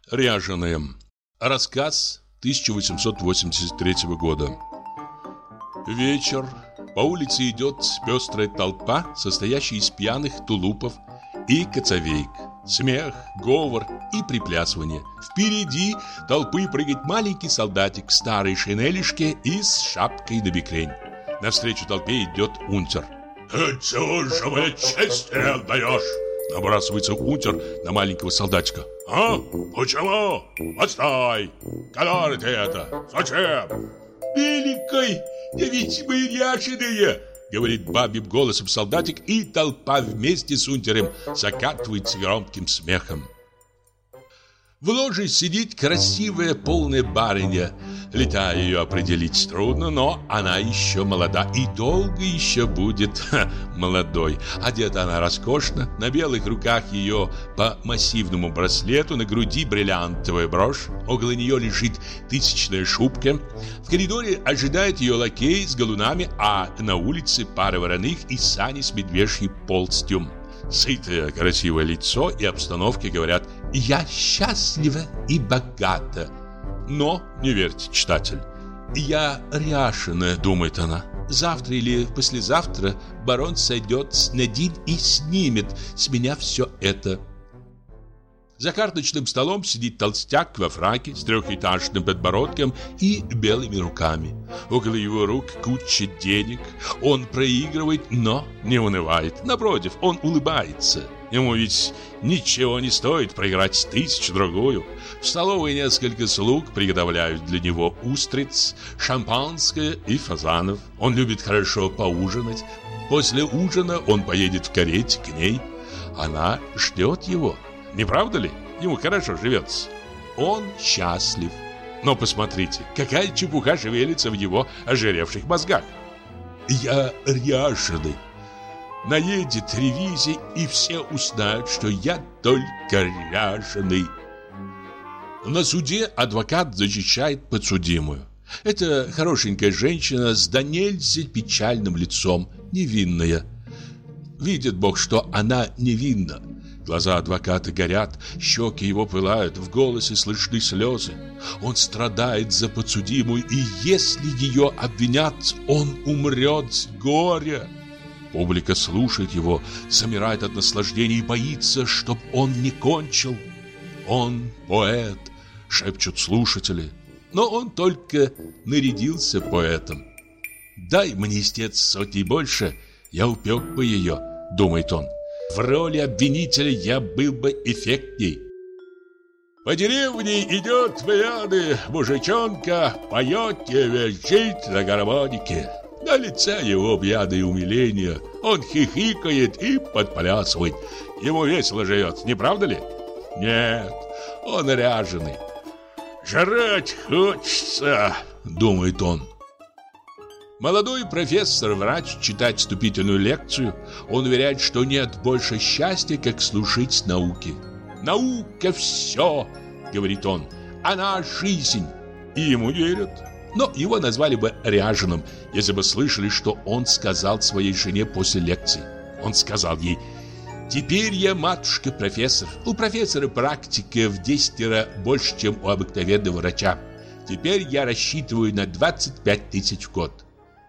Ряженые. Рассказ 1883 года. Вечер. По улице идет пестрая толпа, состоящая из пьяных тулупов и коцовеек. Смех, говор и приплясывание. Впереди толпы прыгает маленький солдатик в старой шинелишке и с шапкой на бекрень. Навстречу толпе идет унтер. «Чего же вы честь не отдаешь?» Набрасывается унтер на маленького солдатика. «А? Почему? Отстой! Который ты это? Зачем?» «Великой, да ведь мы ряженые!» Говорит бабьим голосом солдатик, и толпа вместе с унтером закатывается громким смехом. В ложе сидит красивая полная барыня. Лета ее определить трудно, но она еще молода и долго еще будет молодой. Одета она роскошно, на белых руках ее по массивному браслету, на груди бриллиантовая брошь, около нее лежит тысячная шубка. В коридоре ожидает ее лакей с галунами, а на улице пара вороных и сани с медвежьей полстью. Сытое, красивое лицо и обстановка говорят: «Я счастлива и богата». Но не верьте, читатель. «Я ряшеная», думает она. «Завтра или послезавтра барон сойдет с Надин и снимет с меня все это». За карточным столом сидит толстяк во фраке с трехэтажным подбородком и белыми руками. Около его рук куча денег. Он проигрывает, но не унывает. Напротив, он улыбается. Ему ведь ничего не стоит проиграть тысячу-другую. В столовой несколько слуг приготовляют для него устриц, шампанское и фазанов. Он любит хорошо поужинать. После ужина он поедет в карете к ней. Она ждет его. Не правда ли? Ему хорошо живется. Он счастлив. Но посмотрите, какая чепуха шевелится в его ожиревших мозгах. «Я ряженый. Наедет ревизия, и все узнают, что я только ряженый». На суде адвокат защищает подсудимую. Это хорошенькая женщина с до нельзя печальным лицом, невинная. Видит Бог, что она невинна. Глаза адвоката горят, щеки его пылают, в голосе слышны слезы. Он страдает за подсудимую, и если ее обвинят, он умрет с горя. Публика слушает его, замирает от наслаждения и боится, чтоб он не кончил. «Он поэт», — шепчут слушатели. Но он только нарядился поэтом. «Дай мне, истец, сотни больше, я упек бы ее», — думает он. «В роли обвинителя я был бы эффектней». По деревне идет пьяный мужичонка, поет и визжит на гармонике. На лице его пьяное умиление. Он хихикает и подплясывает. Ему весело живется, не правда ли? Нет, он ряженый. «Жрать хочется», — думает он. Молодой профессор-врач читает вступительную лекцию. Он уверяет, что нет больше счастья, как служить науке. «Наука все», — говорит он, — «она жизнь». И ему верят. Но его назвали бы ряженым, если бы слышали, что он сказал своей жене после лекции. Он сказал ей: «Теперь я, матушка, профессор. У профессора практика в 10 раз больше, чем у обыкновенного врача. Теперь я рассчитываю на 25 тысяч в год».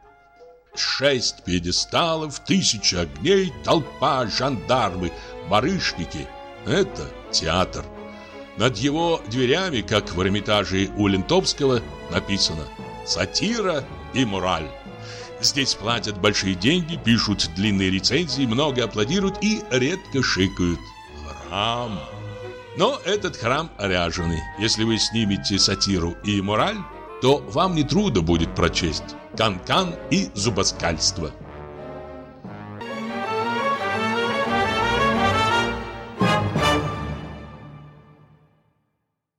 6 пьедесталов, 1000 огней, толпа, жандармы, барышники – это театр. Над его дверями, как в Эрмитаже у Лентовского, написано «Сатира и мораль». Здесь платят большие деньги, пишут длинные рецензии, много аплодируют и редко шикают. Храм. Но этот храм ряженый. Если вы снимете сатиру и мораль, то вам не трудно будет прочесть «Кан-кан» и «Зубоскальство».